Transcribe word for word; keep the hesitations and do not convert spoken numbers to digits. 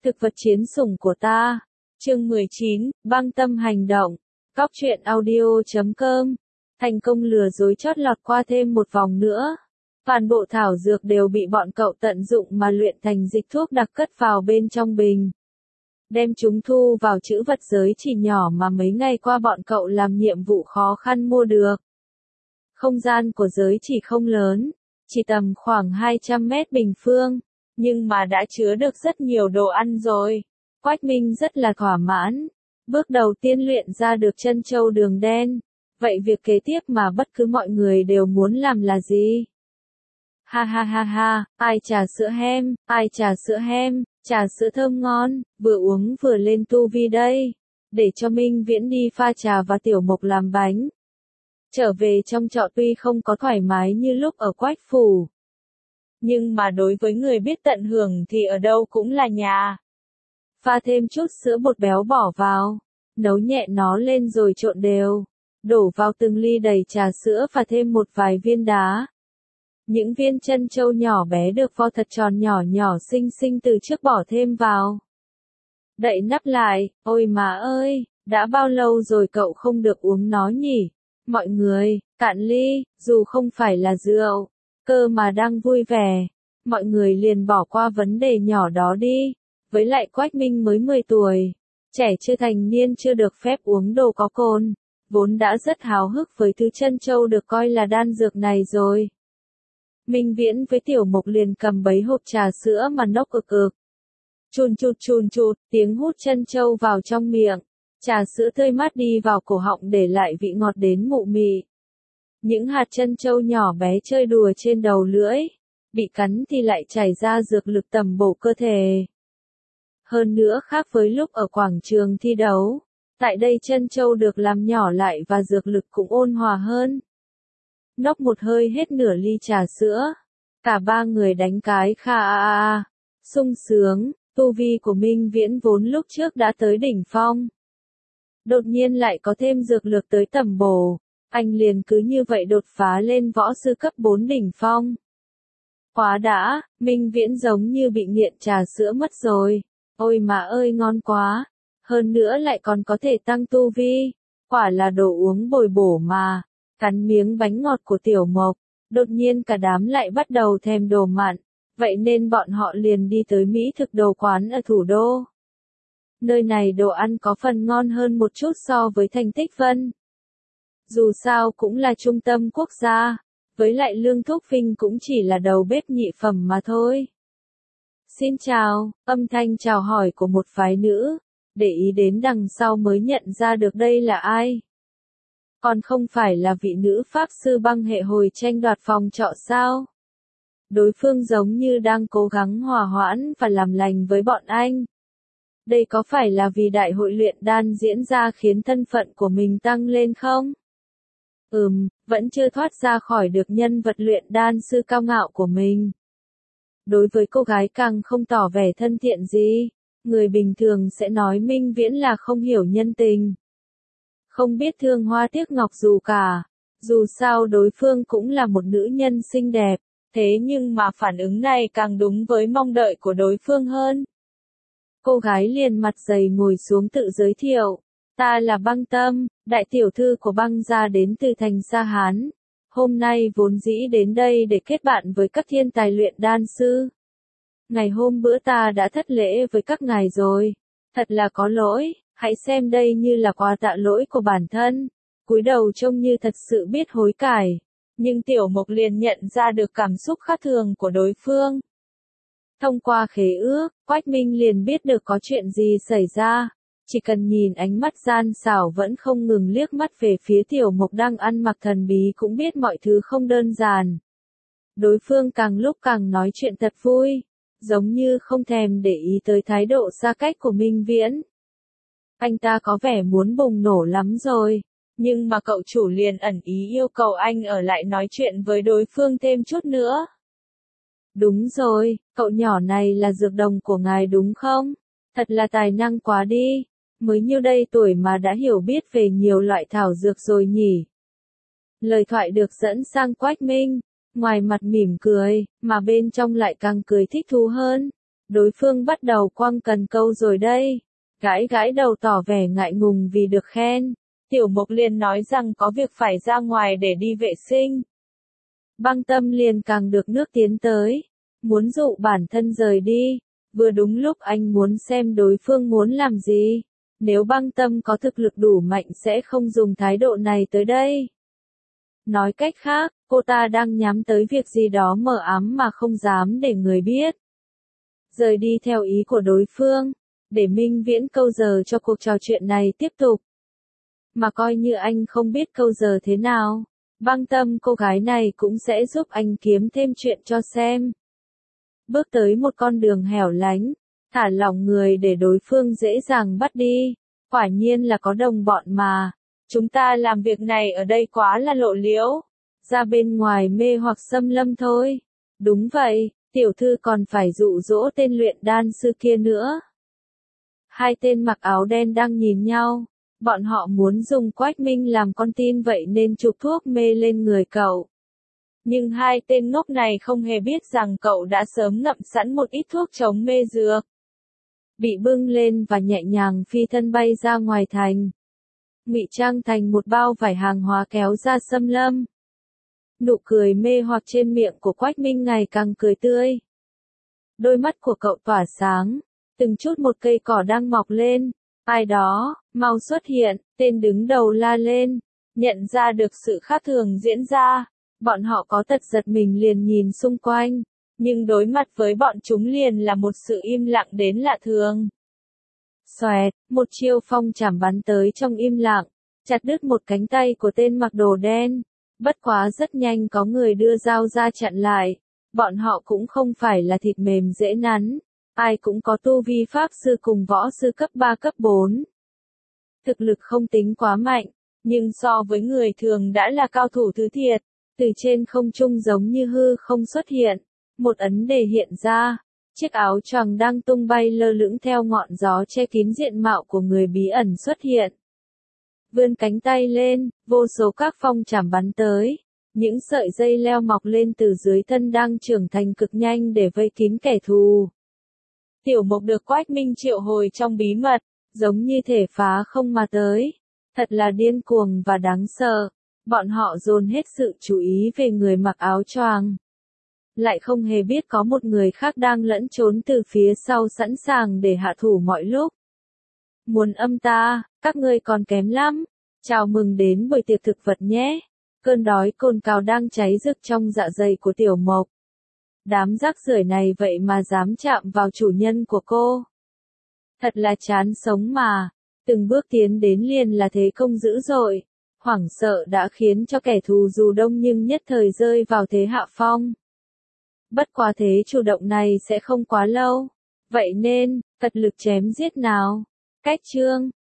Thực vật chiến sủng của ta. Chương mười chín, băng tâm hành động. Góc truyện audio chấm com. Thành công lừa dối chót lọt qua thêm một vòng nữa. Toàn bộ thảo dược đều bị bọn cậu tận dụng mà luyện thành dịch thuốc đặc cất vào bên trong bình. Đem chúng thu vào trữ vật giới chỉ nhỏ mà mấy ngày qua bọn cậu làm nhiệm vụ khó khăn mua được. Không gian của giới chỉ không lớn, chỉ tầm khoảng hai trăm mét bình phương, nhưng mà đã chứa được rất nhiều đồ ăn rồi. Quách Minh rất là thỏa mãn. Bước đầu tiên luyện ra được chân châu đường đen. Vậy việc kế tiếp mà bất cứ mọi người đều muốn làm là gì? Ha ha ha ha, ai trà sữa hem, ai trà sữa hem, trà sữa thơm ngon, vừa uống vừa lên tu vi đây. Để cho Minh Viễn đi pha trà và Tiểu Mộc làm bánh. Trở về trong trọ tuy không có thoải mái như lúc ở Quách Phủ. Nhưng mà đối với người biết tận hưởng thì ở đâu cũng là nhà. Pha thêm chút sữa bột béo bỏ vào, nấu nhẹ nó lên rồi trộn đều. Đổ vào từng ly đầy trà sữa và thêm một vài viên đá. Những viên chân châu nhỏ bé được vo thật tròn nhỏ nhỏ xinh xinh từ trước bỏ thêm vào. Đậy nắp lại, ôi má ơi, đã bao lâu rồi cậu không được uống nó nhỉ? Mọi người, cạn ly, dù không phải là rượu, cơ mà đang vui vẻ. Mọi người liền bỏ qua vấn đề nhỏ đó đi. Với lại Quách Minh mới mười tuổi, trẻ chưa thành niên chưa được phép uống đồ có cồn, vốn đã rất háo hức với thứ chân châu được coi là đan dược này rồi. Minh Viễn với Tiểu Mộc liền cầm bấy hộp trà sữa mà nốc ực ực. Chùn chụt chùn chụt, tiếng hút chân châu vào trong miệng, trà sữa tươi mát đi vào cổ họng để lại vị ngọt đến mụ mị. Những hạt chân châu nhỏ bé chơi đùa trên đầu lưỡi, bị cắn thì lại chảy ra dược lực tầm bổ cơ thể. Hơn nữa khác với lúc ở quảng trường thi đấu, tại đây chân châu được làm nhỏ lại và dược lực cũng ôn hòa hơn. Nốc một hơi hết nửa ly trà sữa, cả ba người đánh cái kha a a, sung sướng, tu vi của Minh Viễn vốn lúc trước đã tới đỉnh phong. Đột nhiên lại có thêm dược lực tới tầm bổ, anh liền cứ như vậy đột phá lên võ sư cấp bốn đỉnh phong. Quá đã, Minh Viễn giống như bị nghiện trà sữa mất rồi. Ôi mà ơi ngon quá, hơn nữa lại còn có thể tăng tu vi, quả là đồ uống bồi bổ mà. Cắn miếng bánh ngọt của Tiểu Mộc, đột nhiên cả đám lại bắt đầu thèm đồ mặn, vậy nên bọn họ liền đi tới Mỹ thực đồ quán ở thủ đô. Nơi này đồ ăn có phần ngon hơn một chút so với Thành Tích Vân. Dù sao cũng là trung tâm quốc gia, với lại Lương Thúc Vinh cũng chỉ là đầu bếp nhị phẩm mà thôi. Xin chào, âm thanh chào hỏi của một phái nữ, để ý đến đằng sau mới nhận ra được đây là ai. Còn không phải là vị nữ pháp sư băng hệ hồi tranh đoạt phòng trọ sao? Đối phương giống như đang cố gắng hòa hoãn và làm lành với bọn anh. Đây có phải là vì đại hội luyện đan diễn ra khiến thân phận của mình tăng lên không? Ừm, vẫn chưa thoát ra khỏi được nhân vật luyện đan sư cao ngạo của mình. Đối với cô gái càng không tỏ vẻ thân thiện gì, người bình thường sẽ nói Minh Viễn là không hiểu nhân tình. Không biết thương hoa tiếc ngọc dù cả, dù sao đối phương cũng là một nữ nhân xinh đẹp, thế nhưng mà phản ứng này càng đúng với mong đợi của đối phương hơn. Cô gái liền mặt dày ngồi xuống tự giới thiệu, ta là Băng Tâm, đại tiểu thư của Băng gia đến từ thành Sa Hán. Hôm nay vốn dĩ đến đây để kết bạn với các thiên tài luyện đan sư. Ngày hôm bữa ta đã thất lễ với các ngài rồi, thật là có lỗi. Hãy xem đây như là quà tạ lỗi của bản thân. Cúi đầu trông như thật sự biết hối cải. Nhưng Tiểu Mộc liền nhận ra được cảm xúc khác thường của đối phương. Thông qua khế ước, Quách Minh liền biết được có chuyện gì xảy ra. Chỉ cần nhìn ánh mắt gian xảo vẫn không ngừng liếc mắt về phía Tiểu Mộc đang ăn mặc thần bí cũng biết mọi thứ không đơn giản. Đối phương càng lúc càng nói chuyện thật vui, giống như không thèm để ý tới thái độ xa cách của Minh Viễn. Anh ta có vẻ muốn bùng nổ lắm rồi, nhưng mà cậu chủ liền ẩn ý yêu cầu anh ở lại nói chuyện với đối phương thêm chút nữa. Đúng rồi, cậu nhỏ này là dược đồng của ngài đúng không? Thật là tài năng quá đi, mới nhiêu đây tuổi mà đã hiểu biết về nhiều loại thảo dược rồi nhỉ. Lời thoại được dẫn sang Quách Minh, ngoài mặt mỉm cười, mà bên trong lại càng cười thích thú hơn. Đối phương bắt đầu quăng cần câu rồi đây. Gãi gãi đầu tỏ vẻ ngại ngùng vì được khen. Tiểu Mộc liền nói rằng có việc phải ra ngoài để đi vệ sinh. Băng Tâm liền càng được nước tiến tới, muốn dụ bản thân rời đi. Vừa đúng lúc anh muốn xem đối phương muốn làm gì. Nếu Băng Tâm có thực lực đủ mạnh sẽ không dùng thái độ này tới đây. Nói cách khác, cô ta đang nhắm tới việc gì đó mờ ám mà không dám để người biết. Rời đi theo ý của đối phương, để Minh Viễn câu giờ cho cuộc trò chuyện này tiếp tục. Mà coi như anh không biết câu giờ thế nào, Băng Tâm cô gái này cũng sẽ giúp anh kiếm thêm chuyện cho xem. Bước tới một con đường hẻo lánh, thả lỏng người để đối phương dễ dàng bắt đi. Quả nhiên là có đồng bọn mà. Chúng ta làm việc này ở đây quá là lộ liễu. Ra bên ngoài mê hoặc xâm lâm thôi. Đúng vậy, tiểu thư còn phải dụ dỗ tên luyện đan sư kia nữa. Hai tên mặc áo đen đang nhìn nhau. Bọn họ muốn dùng Quách Minh làm con tin vậy nên chụp thuốc mê lên người cậu. Nhưng hai tên ngốc này không hề biết rằng cậu đã sớm ngậm sẵn một ít thuốc chống mê dược. Bị bưng lên và nhẹ nhàng phi thân bay ra ngoài thành. Ngụy trang thành một bao vải hàng hóa kéo ra xâm lâm. Nụ cười mê hoặc trên miệng của Quách Minh ngày càng cười tươi. Đôi mắt của cậu tỏa sáng, từng chút một cây cỏ đang mọc lên. Ai đó, mau xuất hiện, tên đứng đầu la lên, nhận ra được sự khác thường diễn ra. Bọn họ có tật giật mình liền nhìn xung quanh, nhưng đối mặt với bọn chúng liền là một sự im lặng đến lạ thường. Xoẹt, một chiêu phong chảm bắn tới trong im lặng, chặt đứt một cánh tay của tên mặc đồ đen. Bất quá rất nhanh có người đưa dao ra chặn lại. Bọn họ cũng không phải là thịt mềm dễ nắn, ai cũng có tu vi pháp sư cùng võ sư cấp ba cấp bốn. Thực lực không tính quá mạnh, nhưng so với người thường đã là cao thủ thứ thiệt. Từ trên không trung giống như hư không xuất hiện, một ấn đề hiện ra, chiếc áo choàng đang tung bay lơ lửng theo ngọn gió che kín diện mạo của người bí ẩn xuất hiện. Vươn cánh tay lên, vô số các phong chảm bắn tới, những sợi dây leo mọc lên từ dưới thân đang trưởng thành cực nhanh để vây kín kẻ thù. Tiểu Mộc được Quách Minh triệu hồi trong bí mật, giống như thể phá không mà tới, thật là điên cuồng và đáng sợ. Bọn họ dồn hết sự chú ý về người mặc áo choàng. Lại không hề biết có một người khác đang lẫn trốn từ phía sau sẵn sàng để hạ thủ mọi lúc. Muốn âm ta, các ngươi còn kém lắm. Chào mừng đến buổi tiệc thực vật nhé. Cơn đói cồn cào đang cháy rực trong dạ dày của Tiểu Mộc. Đám rác rưởi này vậy mà dám chạm vào chủ nhân của cô. Thật là chán sống mà. Từng bước tiến đến liền là thế công dữ dội. Hoảng sợ đã khiến cho kẻ thù dù đông nhưng nhất thời rơi vào thế hạ phong. Bất quá thế chủ động này sẽ không quá lâu. Vậy nên, cật lực chém giết nào. Cách chương